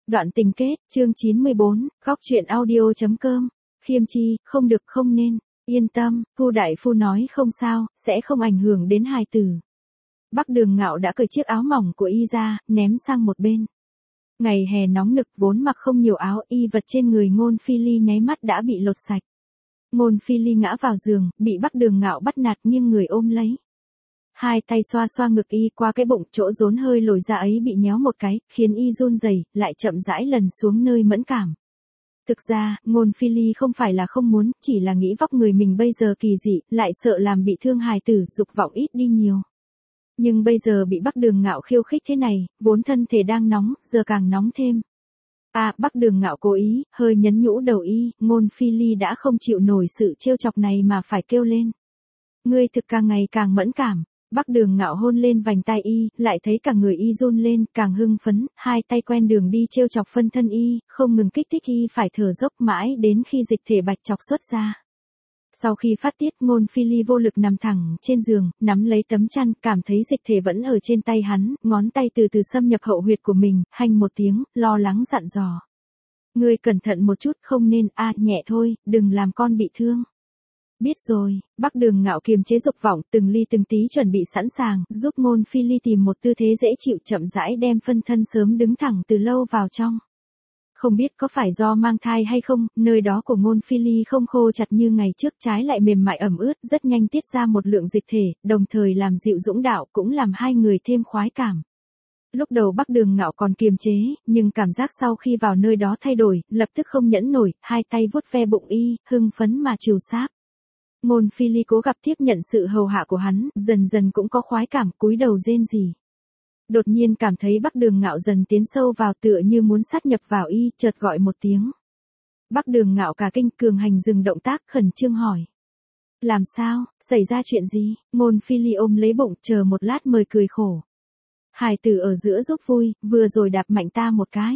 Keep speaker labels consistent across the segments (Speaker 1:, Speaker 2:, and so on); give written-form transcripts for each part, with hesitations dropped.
Speaker 1: Đoạn tình kết, chương 94, góc truyện audio.com. Khiêm Chi, không được không nên, yên tâm, Thu đại phu nói không sao, sẽ không ảnh hưởng đến hài tử. Bắc Đường Ngạo đã cởi chiếc áo mỏng của y ra, ném sang một bên. Ngày hè nóng nực vốn mặc không nhiều áo, y vật trên người Ngôn Phi Ly nháy mắt đã bị lột sạch. Ngôn Phi Ly ngã vào giường, bị Bắc Đường Ngạo bắt nạt nghiêng người ôm lấy. Hai tay xoa xoa ngực y, qua cái bụng chỗ rốn hơi lồi ra ấy bị nhéo một cái, khiến y run rẩy, lại chậm rãi lần xuống nơi mẫn cảm. Thực ra, Ngôn Phi Ly không phải là không muốn, chỉ là nghĩ vóc người mình bây giờ kỳ dị, lại sợ làm bị thương hài tử, dục vọng ít đi nhiều. Nhưng bây giờ bị Bắc Đường Ngạo khiêu khích thế này, vốn thân thể đang nóng, giờ càng nóng thêm. Bắc Đường Ngạo cố ý, hơi nhấn nhũ đầu y, Ngôn Phi Ly đã không chịu nổi sự trêu chọc này mà phải kêu lên. Ngươi thực càng ngày càng mẫn cảm. Bắc Đường Ngạo hôn lên vành tai y, lại thấy cả người y run lên, càng hưng phấn, hai tay quen đường đi trêu chọc phân thân y, không ngừng kích thích y phải thở dốc mãi đến khi dịch thể bạch chọc xuất ra. Sau khi phát tiết, Ngôn Phi Ly vô lực nằm thẳng trên giường, nắm lấy tấm chăn, cảm thấy dịch thể vẫn ở trên tay hắn, ngón tay từ từ xâm nhập hậu huyệt của mình, hanh một tiếng, lo lắng dặn dò. Ngươi cẩn thận một chút, không nên, nhẹ thôi, đừng làm con bị thương. Biết rồi, Bắc Đường Ngạo kiềm chế dục vọng, từng ly từng tí chuẩn bị sẵn sàng, giúp Ngôn Phi Ly tìm một tư thế dễ chịu, chậm rãi đem phân thân sớm đứng thẳng từ lâu vào trong. Không biết có phải do mang thai hay không, nơi đó của Ngôn Phi Ly không khô chặt như ngày trước, trái lại mềm mại ẩm ướt, rất nhanh tiết ra một lượng dịch thể, đồng thời làm dịu dũng đạo, cũng làm hai người thêm khoái cảm. Lúc đầu Bắc Đường Ngạo còn kiềm chế, nhưng cảm giác sau khi vào nơi đó thay đổi, lập tức không nhẫn nổi, hai tay vuốt ve bụng y, hưng phấn mà trìu sáp. Ngôn Phi Ly cố gặp tiếp nhận sự hầu hạ của hắn, dần dần cũng có khoái cảm, cúi đầu rên rỉ. Đột nhiên cảm thấy Bắc Đường Ngạo dần tiến sâu vào, tựa như muốn sát nhập vào y, chợt gọi một tiếng. Bắc Đường Ngạo cả kinh, cường hành dừng động tác, khẩn trương hỏi. Làm sao, xảy ra chuyện gì? Ngôn Phi Ly ôm lấy bụng, chờ một lát mới cười khổ. Hài tử ở giữa giúp vui, vừa rồi đạp mạnh ta một cái.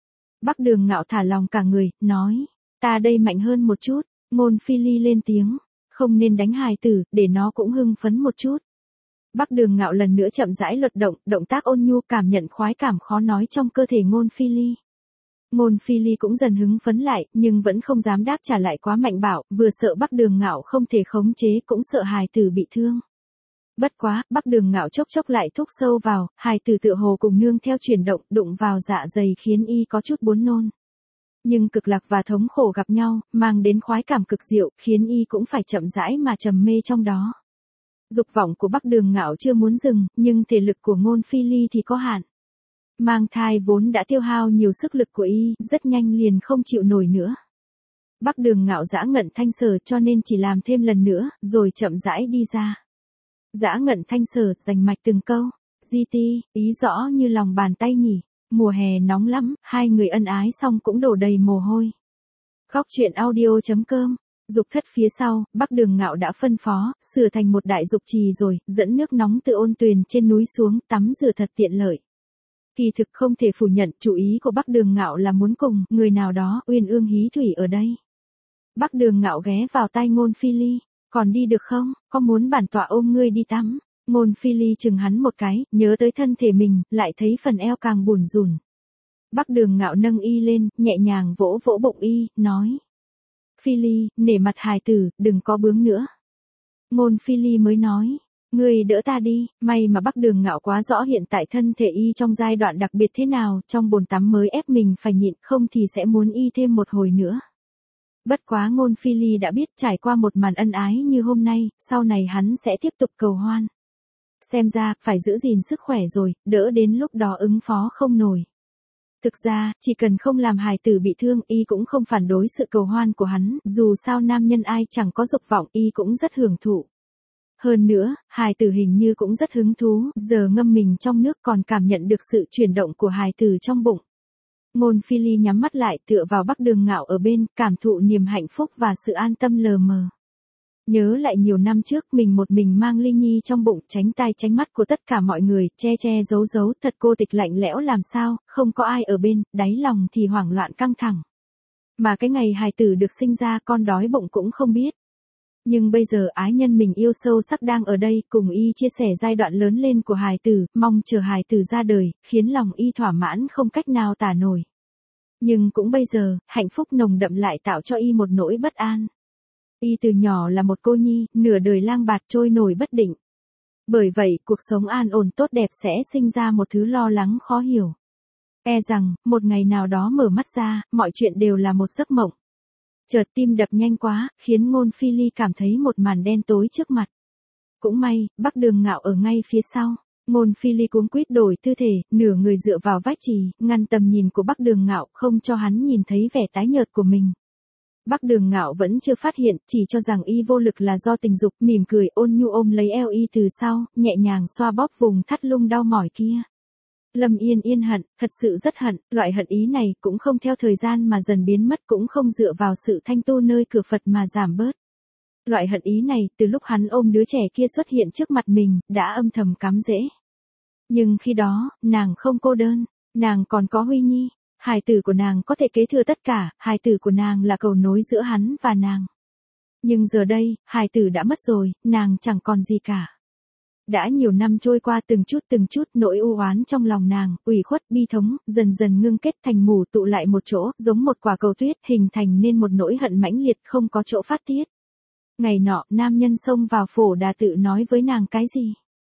Speaker 1: Bắc Đường Ngạo thả lòng cả người, nói. Ta đây mạnh hơn một chút. Ngôn Phi Ly lên tiếng. Không nên đánh hài tử, để nó cũng hưng phấn một chút. Bắc Đường Ngạo lần nữa chậm rãi luật động, động tác ôn nhu, cảm nhận khoái cảm khó nói trong cơ thể Ngôn Phi Ly. Ngôn Phi Ly cũng dần hứng phấn lại, nhưng vẫn không dám đáp trả lại quá mạnh bạo, vừa sợ Bắc Đường Ngạo không thể khống chế, cũng sợ hài tử bị thương. Bất quá, Bắc Đường Ngạo chốc chốc lại thúc sâu vào, hài tử tựa hồ cùng nương theo chuyển động, đụng vào dạ dày khiến y có chút buồn nôn. Nhưng cực lạc và thống khổ gặp nhau, mang đến khoái cảm cực diệu, khiến y cũng phải chậm rãi mà trầm mê trong đó. Dục vọng của Bắc Đường Ngạo chưa muốn dừng, nhưng thể lực của Ngôn Phi Ly thì có hạn. Mang thai vốn đã tiêu hao nhiều sức lực của y, rất nhanh liền không chịu nổi nữa. Bắc Đường Ngạo dã ngận thanh sở, cho nên chỉ làm thêm lần nữa, rồi chậm rãi đi ra. Dã ngận thanh sở, rành mạch từng câu. GT, ý rõ như lòng bàn tay nhỉ. Mùa hè nóng lắm, hai người ân ái xong cũng đổ đầy mồ hôi. Góc truyện audio.com. Dục thất phía sau, Bắc Đường Ngạo đã phân phó, sửa thành một đại dục trì rồi, dẫn nước nóng từ ôn tuyền trên núi xuống, tắm rửa thật tiện lợi. Kỳ thực không thể phủ nhận, chủ ý của Bắc Đường Ngạo là muốn cùng người nào đó uyên ương hí thủy ở đây. Bắc Đường Ngạo ghé vào tai Ngôn Phi Ly. Còn đi được không, có muốn bản tọa ôm ngươi đi tắm? Ngôn Phi Ly chừng hắn một cái, nhớ tới thân thể mình, lại thấy phần eo càng bủn rủn. Bắc Đường Ngạo nâng y lên, nhẹ nhàng vỗ vỗ bụng y, nói. Phi Ly, nể mặt hài tử, đừng có bướng nữa. Ngôn Phi Ly mới nói. Ngươi đỡ ta đi, may mà Bắc Đường Ngạo quá rõ hiện tại thân thể y trong giai đoạn đặc biệt thế nào, trong bồn tắm mới ép mình phải nhịn, không thì sẽ muốn y thêm một hồi nữa. Bất quá Ngôn Phi Ly đã biết trải qua một màn ân ái như hôm nay, sau này hắn sẽ tiếp tục cầu hoan. Xem ra, phải giữ gìn sức khỏe rồi, đỡ đến lúc đó ứng phó không nổi. Thực ra, chỉ cần không làm hài tử bị thương, y cũng không phản đối sự cầu hoan của hắn, dù sao nam nhân ai chẳng có dục vọng, y cũng rất hưởng thụ. Hơn nữa, hài tử hình như cũng rất hứng thú, giờ ngâm mình trong nước còn cảm nhận được sự chuyển động của hài tử trong bụng. Ngôn Phi Ly nhắm mắt lại, tựa vào Bắc Đường Ngạo ở bên, cảm thụ niềm hạnh phúc và sự an tâm lờ mờ. Nhớ lại nhiều năm trước mình một mình mang Ly Nhi trong bụng, tránh tai tránh mắt của tất cả mọi người, che che giấu giấu, thật cô tịch lạnh lẽo làm sao, không có ai ở bên, đáy lòng thì hoảng loạn căng thẳng. Mà cái ngày hài tử được sinh ra con đói bụng cũng không biết. Nhưng bây giờ ái nhân mình yêu sâu sắc đang ở đây, cùng y chia sẻ giai đoạn lớn lên của hài tử, mong chờ hài tử ra đời, khiến lòng y thỏa mãn không cách nào tả nổi. Nhưng cũng bây giờ, hạnh phúc nồng đậm lại tạo cho y một nỗi bất an. Y từ nhỏ là một cô nhi, nửa đời lang bạt trôi nổi bất định. Bởi vậy, cuộc sống an ổn tốt đẹp sẽ sinh ra một thứ lo lắng khó hiểu. E rằng, một ngày nào đó mở mắt ra, mọi chuyện đều là một giấc mộng. Chợt tim đập nhanh quá, khiến Ngôn Phi Ly cảm thấy một màn đen tối trước mặt. Cũng may, Bắc Đường Ngạo ở ngay phía sau. Ngôn Phi Ly cuống quýt đổi tư thể, nửa người dựa vào vách chì, ngăn tầm nhìn của Bắc Đường Ngạo, không cho hắn nhìn thấy vẻ tái nhợt của mình. Bắc Đường Ngạo vẫn chưa phát hiện, chỉ cho rằng y vô lực là do tình dục, mỉm cười ôn nhu ôm lấy eo y từ sau, nhẹ nhàng xoa bóp vùng thắt lưng đau mỏi kia. Lâm Yên Yên hận, thật sự rất hận, loại hận ý này cũng không theo thời gian mà dần biến mất, cũng không dựa vào sự thanh tu nơi cửa Phật mà giảm bớt. Loại hận ý này, từ lúc hắn ôm đứa trẻ kia xuất hiện trước mặt mình, đã âm thầm cắm rễ. Nhưng khi đó, nàng không cô đơn, nàng còn có Huy Nhi. Hài tử của nàng có thể kế thừa tất cả, hài tử của nàng là cầu nối giữa hắn và nàng. Nhưng giờ đây, hài tử đã mất rồi, nàng chẳng còn gì cả. Đã nhiều năm trôi qua từng chút nỗi u oán trong lòng nàng, ủy khuất bi thống, dần dần ngưng kết thành mủ tụ lại một chỗ, giống một quả cầu tuyết, hình thành nên một nỗi hận mãnh liệt không có chỗ phát tiết. Ngày nọ, nam nhân xông vào Phổ Đà Tự nói với nàng cái gì?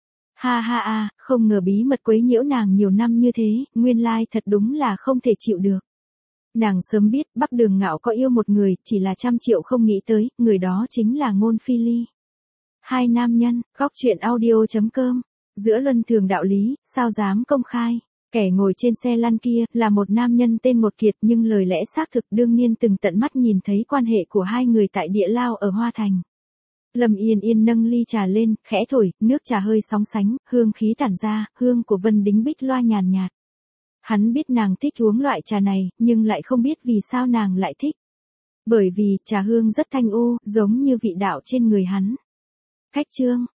Speaker 1: Ha ha a, không ngờ bí mật quấy nhiễu nàng nhiều năm như thế, nguyên lai thật đúng là không thể chịu được. Nàng sớm biết Bắc Đường Ngạo có yêu một người, chỉ là 100.000.000 không nghĩ tới, người đó chính là Ngôn Phi Ly. Hai nam nhân, góc truyện audio.com. Giữa luân thường đạo lý, sao dám công khai. Kẻ ngồi trên xe lăn kia, là một nam nhân tên Một Kiệt, nhưng lời lẽ xác thực đương nhiên từng tận mắt nhìn thấy quan hệ của hai người tại địa lao ở Hoa Thành. Lâm Yên Yên nâng ly trà lên, khẽ thổi, nước trà hơi sóng sánh, hương khí tản ra, hương của Vân Đính Bích loa nhàn nhạt. Hắn biết nàng thích uống loại trà này, nhưng lại không biết vì sao nàng lại thích. Bởi vì, trà hương rất thanh u, giống như vị đạo trên người hắn. Khách chương.